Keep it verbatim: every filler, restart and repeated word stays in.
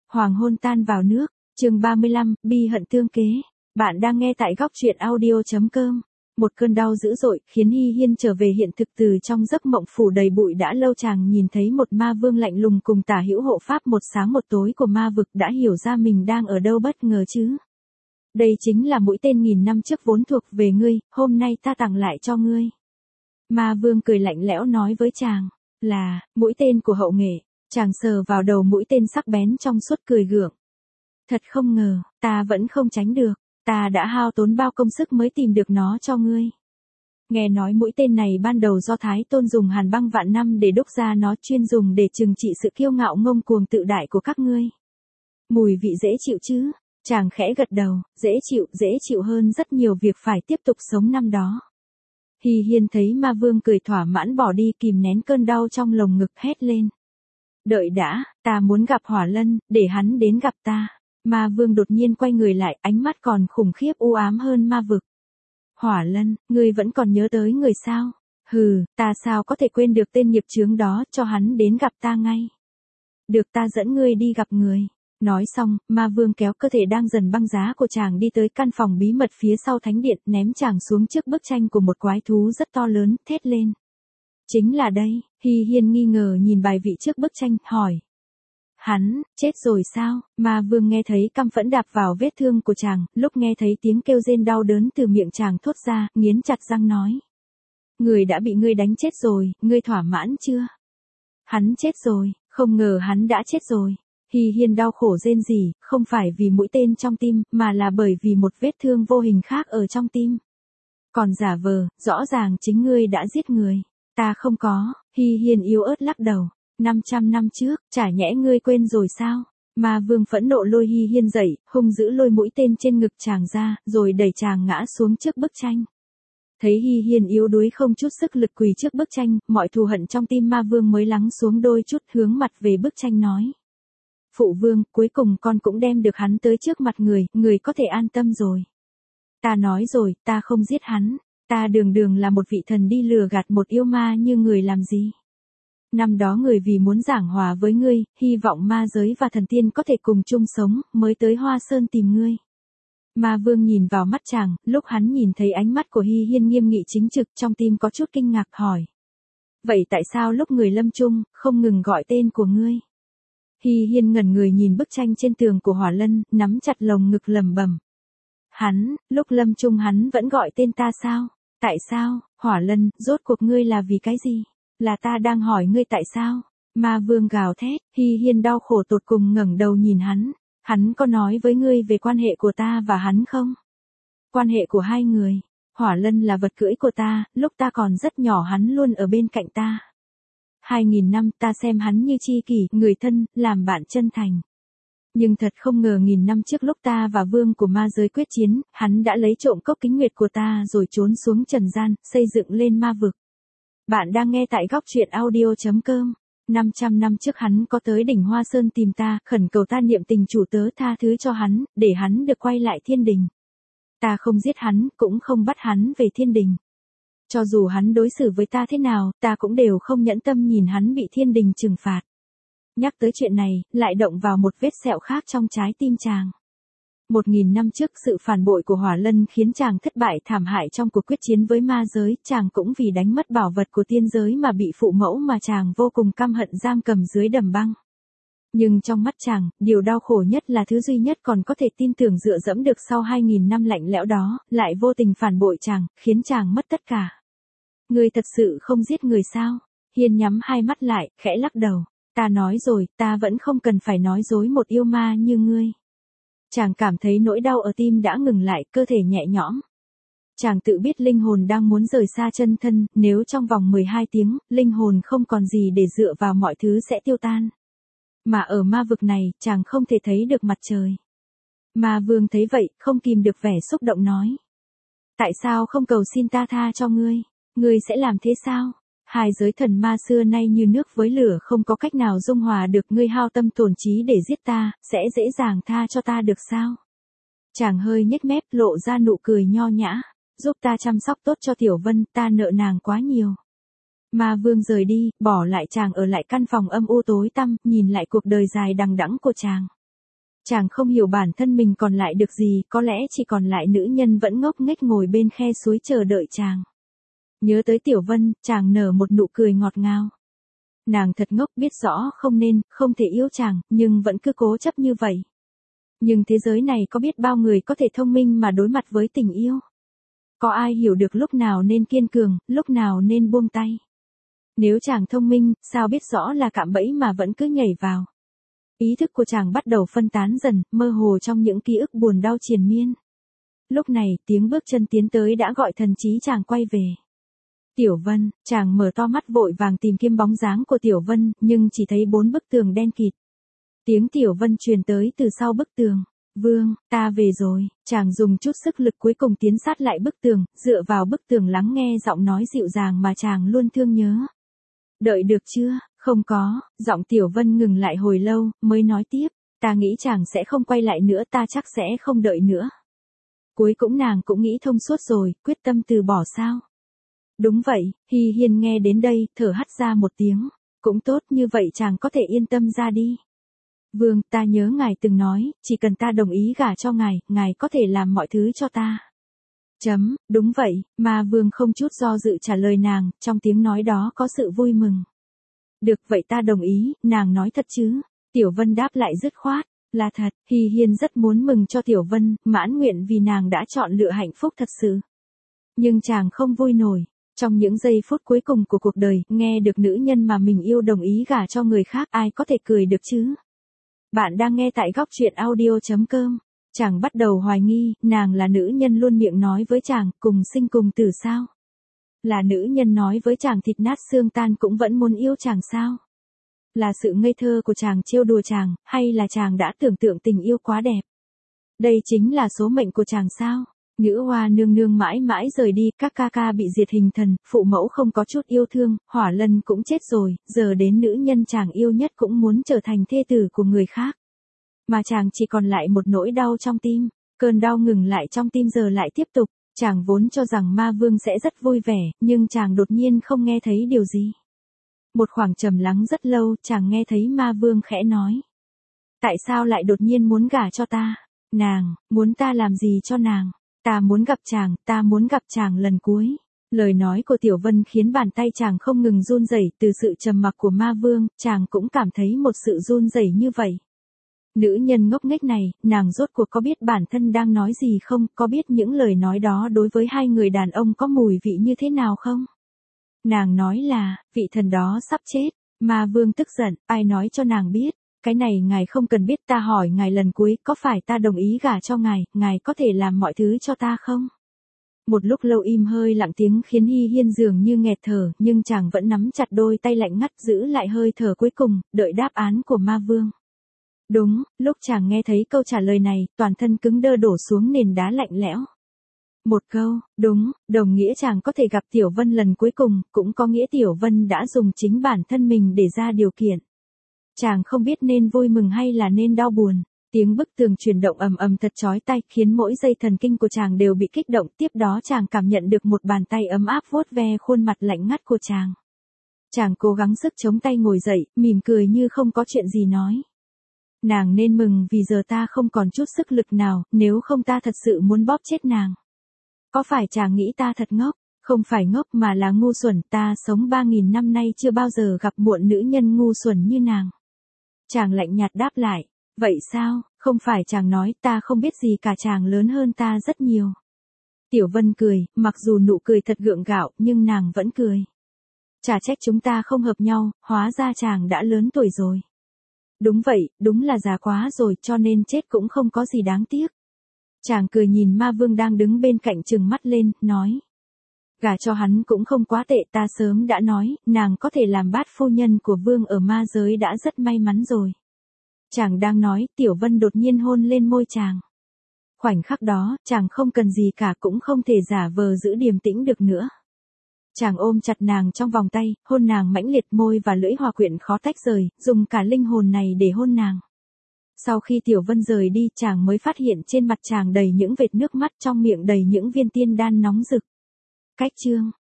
Hoàng hôn tan vào nước, chương ba mươi lăm, bi hận tương kế. Bạn đang nghe tại góc truyện audio chấm com. Một cơn đau dữ dội khiến Hy Hiên trở về hiện thực từ trong giấc mộng phủ đầy bụi đã lâu. Chàng nhìn thấy một ma vương lạnh lùng cùng tả hữu hộ pháp một sáng một tối của ma vực, đã hiểu ra mình đang ở đâu. Bất ngờ chứ. Đây chính là mũi tên nghìn năm trước vốn thuộc về ngươi, hôm nay ta tặng lại cho ngươi. Ma vương cười lạnh lẽo nói với chàng, là, mũi tên của hậu nghệ. Chàng sờ vào đầu mũi tên sắc bén trong suốt cười gượng. Thật không ngờ, ta vẫn không tránh được, ta đã hao tốn bao công sức mới tìm được nó cho ngươi. Nghe nói mũi tên này ban đầu do Thái Tôn dùng hàn băng vạn năm để đúc ra, nó chuyên dùng để trừng trị sự kiêu ngạo ngông cuồng tự đại của các ngươi. Mùi vị dễ chịu chứ? Chàng khẽ gật đầu, dễ chịu, dễ chịu hơn rất nhiều việc phải tiếp tục sống năm đó. Hy Hiên thấy ma vương cười thỏa mãn bỏ đi, kìm nén cơn đau trong lồng ngực hét lên. Đợi đã, ta muốn gặp Hỏa Lân, để hắn đến gặp ta. Ma vương đột nhiên quay người lại, ánh mắt còn khủng khiếp u ám hơn ma vực. Hỏa Lân, ngươi vẫn còn nhớ tới người sao? Hừ, ta sao có thể quên được tên nghiệp chướng đó, cho hắn đến gặp ta ngay. Được, ta dẫn ngươi đi gặp người. Nói xong, ma vương kéo cơ thể đang dần băng giá của chàng đi tới căn phòng bí mật phía sau thánh điện, ném chàng xuống trước bức tranh của một quái thú rất to lớn, thét lên. Chính là đây. Hy Hiên nghi ngờ nhìn bài vị trước bức tranh, hỏi. Hắn, chết rồi sao? Ma vương nghe thấy căm phẫn đạp vào vết thương của chàng, lúc nghe thấy tiếng kêu rên đau đớn từ miệng chàng thốt ra, nghiến chặt răng nói. Người đã bị ngươi đánh chết rồi, ngươi thỏa mãn chưa? Hắn chết rồi, không ngờ hắn đã chết rồi. Hy Hiên đau khổ rên rỉ, không phải vì mũi tên trong tim, mà là bởi vì một vết thương vô hình khác ở trong tim. Còn giả vờ, rõ ràng chính ngươi đã giết người. Ta không có. Hy Hiên yếu ớt lắc đầu. năm trăm năm trước, chả nhẽ ngươi quên rồi sao? Ma vương phẫn nộ lôi Hy Hiên dậy, hung dữ lôi mũi tên trên ngực chàng ra, rồi đẩy chàng ngã xuống trước bức tranh. Thấy Hy Hiên yếu đuối không chút sức lực quỳ trước bức tranh, mọi thù hận trong tim ma vương mới lắng xuống đôi chút, hướng mặt về bức tranh nói. Phụ vương, cuối cùng con cũng đem được hắn tới trước mặt người, người có thể an tâm rồi. Ta nói rồi, ta không giết hắn. Ta đường đường là một vị thần đi lừa gạt một yêu ma như người làm gì? Năm đó người vì muốn giảng hòa với ngươi, hy vọng ma giới và thần tiên có thể cùng chung sống, mới tới Hoa Sơn tìm ngươi. Ma vương nhìn vào mắt chàng, lúc hắn nhìn thấy ánh mắt của Hy Hiên nghiêm nghị chính trực, trong tim có chút kinh ngạc hỏi. Vậy tại sao lúc người lâm chung, không ngừng gọi tên của ngươi? Hy Hiên ngẩn người nhìn bức tranh trên tường của Hỏa Lân, nắm chặt lồng ngực lẩm bẩm. Hắn, lúc lâm chung hắn vẫn gọi tên ta sao? Tại sao? Hỏa Lân, rốt cuộc ngươi là vì cái gì? Là ta đang hỏi ngươi tại sao? Ma vương gào thét. Hy Hiên đau khổ tột cùng ngẩng đầu nhìn hắn. Hắn có nói với ngươi về quan hệ của ta và hắn không? Quan hệ của hai người. Hỏa Lân là vật cưỡi của ta, lúc ta còn rất nhỏ hắn luôn ở bên cạnh ta. Hai nghìn năm ta xem hắn như tri kỷ, người thân, làm bạn chân thành. Nhưng thật không ngờ nghìn năm trước lúc ta và vương của ma giới quyết chiến, hắn đã lấy trộm cốc kính nguyệt của ta rồi trốn xuống trần gian, xây dựng lên ma vực. Bạn đang nghe tại góc truyện audio chấm com. năm trăm năm trước hắn có tới đỉnh Hoa Sơn tìm ta, khẩn cầu ta niệm tình chủ tớ tha thứ cho hắn, để hắn được quay lại thiên đình. Ta không giết hắn, cũng không bắt hắn về thiên đình. Cho dù hắn đối xử với ta thế nào, ta cũng đều không nhẫn tâm nhìn hắn bị thiên đình trừng phạt. Nhắc tới chuyện này, lại động vào một vết sẹo khác trong trái tim chàng. Một nghìn năm trước sự phản bội của Hỏa Lân khiến chàng thất bại thảm hại trong cuộc quyết chiến với ma giới, chàng cũng vì đánh mất bảo vật của tiên giới mà bị phụ mẫu mà chàng vô cùng căm hận giam cầm dưới đầm băng. Nhưng trong mắt chàng, điều đau khổ nhất là thứ duy nhất còn có thể tin tưởng dựa dẫm được sau hai nghìn năm lạnh lẽo đó, lại vô tình phản bội chàng, khiến chàng mất tất cả. Ngươi thật sự không giết người sao? Hiên nhắm hai mắt lại, khẽ lắc đầu. Ta nói rồi, ta vẫn không cần phải nói dối một yêu ma như ngươi. Chàng cảm thấy nỗi đau ở tim đã ngừng lại, cơ thể nhẹ nhõm. Chàng tự biết linh hồn đang muốn rời xa chân thân, nếu trong vòng mười hai tiếng, linh hồn không còn gì để dựa vào, mọi thứ sẽ tiêu tan. Mà ở ma vực này, chàng không thể thấy được mặt trời. Ma vương thấy vậy, không kìm được vẻ xúc động nói. Tại sao không cầu xin ta tha cho ngươi? Ngươi sẽ làm thế sao? Hai giới thần ma xưa nay như nước với lửa, không có cách nào dung hòa được. Ngươi hao tâm tổn trí để giết ta, sẽ dễ dàng tha cho ta được sao? Chàng hơi nhếch mép, lộ ra nụ cười nho nhã. Giúp ta chăm sóc tốt cho Tiểu Vân, ta nợ nàng quá nhiều. Ma vương rời đi, bỏ lại chàng ở lại căn phòng âm u tối tăm, nhìn lại cuộc đời dài đằng đẵng của chàng. Chàng không hiểu bản thân mình còn lại được gì, có lẽ chỉ còn lại nữ nhân vẫn ngốc nghếch ngồi bên khe suối chờ đợi chàng. Nhớ tới Tiểu Vân, chàng nở một nụ cười ngọt ngào. Nàng thật ngốc, biết rõ không nên, không thể yêu chàng, nhưng vẫn cứ cố chấp như vậy. Nhưng thế giới này có biết bao người có thể thông minh mà đối mặt với tình yêu. Có ai hiểu được lúc nào nên kiên cường, lúc nào nên buông tay. Nếu chàng thông minh, sao biết rõ là cạm bẫy mà vẫn cứ nhảy vào. Ý thức của chàng bắt đầu phân tán dần, mơ hồ trong những ký ức buồn đau triền miên. Lúc này, tiếng bước chân tiến tới đã gọi thần trí chàng quay về. Tiểu Vân, chàng mở to mắt vội vàng tìm kiếm bóng dáng của Tiểu Vân, nhưng chỉ thấy bốn bức tường đen kịt. Tiếng Tiểu Vân truyền tới từ sau bức tường. Vương, ta về rồi, chàng dùng chút sức lực cuối cùng tiến sát lại bức tường, dựa vào bức tường lắng nghe giọng nói dịu dàng mà chàng luôn thương nhớ. Đợi được chưa? Không có, giọng Tiểu Vân ngừng lại hồi lâu, mới nói tiếp, ta nghĩ chàng sẽ không quay lại nữa, ta chắc sẽ không đợi nữa. Cuối cùng nàng cũng nghĩ thông suốt rồi, quyết tâm từ bỏ sao? Đúng vậy, Hi Hiên nghe đến đây, thở hắt ra một tiếng, cũng tốt như vậy chàng có thể yên tâm ra đi. Vương, ta nhớ ngài từng nói, chỉ cần ta đồng ý gả cho ngài, ngài có thể làm mọi thứ cho ta. Chấm, đúng vậy, mà Vương không chút do dự trả lời nàng, trong tiếng nói đó có sự vui mừng. Được vậy ta đồng ý, nàng nói thật chứ? Tiểu Vân đáp lại dứt khoát, là thật, Hi Hiên rất muốn mừng cho Tiểu Vân, mãn nguyện vì nàng đã chọn lựa hạnh phúc thật sự. Nhưng chàng không vui nổi. Trong những giây phút cuối cùng của cuộc đời, nghe được nữ nhân mà mình yêu đồng ý gả cho người khác, ai có thể cười được chứ? Bạn đang nghe tại góc truyện audio chấm com. Chàng bắt đầu hoài nghi, nàng là nữ nhân luôn miệng nói với chàng, cùng sinh cùng tử sao? Là nữ nhân nói với chàng thịt nát xương tan cũng vẫn muốn yêu chàng sao? Là sự ngây thơ của chàng trêu đùa chàng, hay là chàng đã tưởng tượng tình yêu quá đẹp? Đây chính là số mệnh của chàng sao? Nữ hoa nương nương mãi mãi rời đi, các ca ca bị diệt hình thần, phụ mẫu không có chút yêu thương, Hỏa Lân cũng chết rồi, giờ đến nữ nhân chàng yêu nhất cũng muốn trở thành thê tử của người khác. Mà chàng chỉ còn lại một nỗi đau trong tim, cơn đau ngừng lại trong tim giờ lại tiếp tục, chàng vốn cho rằng ma vương sẽ rất vui vẻ, nhưng chàng đột nhiên không nghe thấy điều gì. Một khoảng trầm lắng rất lâu, chàng nghe thấy ma vương khẽ nói. Tại sao lại đột nhiên muốn gả cho ta? Nàng, muốn ta làm gì cho nàng? Ta muốn gặp chàng, ta muốn gặp chàng lần cuối. Lời nói của Tiểu Vân khiến bàn tay chàng không ngừng run rẩy, từ sự trầm mặc của ma vương, chàng cũng cảm thấy một sự run rẩy như vậy. Nữ nhân ngốc nghếch này, nàng rốt cuộc có biết bản thân đang nói gì không, có biết những lời nói đó đối với hai người đàn ông có mùi vị như thế nào không? Nàng nói là, vị thần đó sắp chết, ma vương tức giận, ai nói cho nàng biết? Cái này ngài không cần biết, ta hỏi ngài lần cuối, có phải ta đồng ý gả cho ngài, ngài có thể làm mọi thứ cho ta không? Một lúc lâu im hơi lặng tiếng khiến Hi Hiên dường như nghẹt thở, nhưng chàng vẫn nắm chặt đôi tay lạnh ngắt giữ lại hơi thở cuối cùng, đợi đáp án của ma vương. Đúng, lúc chàng nghe thấy câu trả lời này, toàn thân cứng đơ đổ xuống nền đá lạnh lẽo. Một câu, đúng, đồng nghĩa chàng có thể gặp Tiểu Vân lần cuối cùng, cũng có nghĩa Tiểu Vân đã dùng chính bản thân mình để ra điều kiện. Chàng không biết nên vui mừng hay là nên đau buồn. Tiếng bức tường chuyển động ầm ầm thật chói tai, khiến mỗi dây thần kinh của chàng đều bị kích động. Tiếp đó chàng cảm nhận được một bàn tay ấm áp vuốt ve khuôn mặt lạnh ngắt của chàng. Chàng cố gắng sức chống tay ngồi dậy, mỉm cười như không có chuyện gì nói. Nàng nên mừng vì giờ ta không còn chút sức lực nào, nếu không ta thật sự muốn bóp chết nàng. Có phải chàng nghĩ ta thật ngốc? Không phải ngốc mà là ngu xuẩn, ta sống ba nghìn năm nay chưa bao giờ gặp muộn nữ nhân ngu xuẩn như nàng. Chàng lạnh nhạt đáp lại, vậy sao, không phải chàng nói ta không biết gì cả, chàng lớn hơn ta rất nhiều. Tiểu Vân cười, mặc dù nụ cười thật gượng gạo, nhưng nàng vẫn cười. Chả trách chúng ta không hợp nhau, hóa ra chàng đã lớn tuổi rồi. Đúng vậy, đúng là già quá rồi, cho nên chết cũng không có gì đáng tiếc. Chàng cười nhìn ma vương đang đứng bên cạnh trừng mắt lên, nói. Gả cho hắn cũng không quá tệ, ta sớm đã nói, nàng có thể làm bát phu nhân của vương ở ma giới đã rất may mắn rồi. Chàng đang nói, Tiểu Vân đột nhiên hôn lên môi chàng. Khoảnh khắc đó, chàng không cần gì cả, cũng không thể giả vờ giữ điềm tĩnh được nữa. Chàng ôm chặt nàng trong vòng tay, hôn nàng mãnh liệt, môi và lưỡi hòa quyện khó tách rời, dùng cả linh hồn này để hôn nàng. Sau khi Tiểu Vân rời đi, chàng mới phát hiện trên mặt chàng đầy những vệt nước mắt, trong miệng đầy những viên tiên đan nóng rực. Cách chương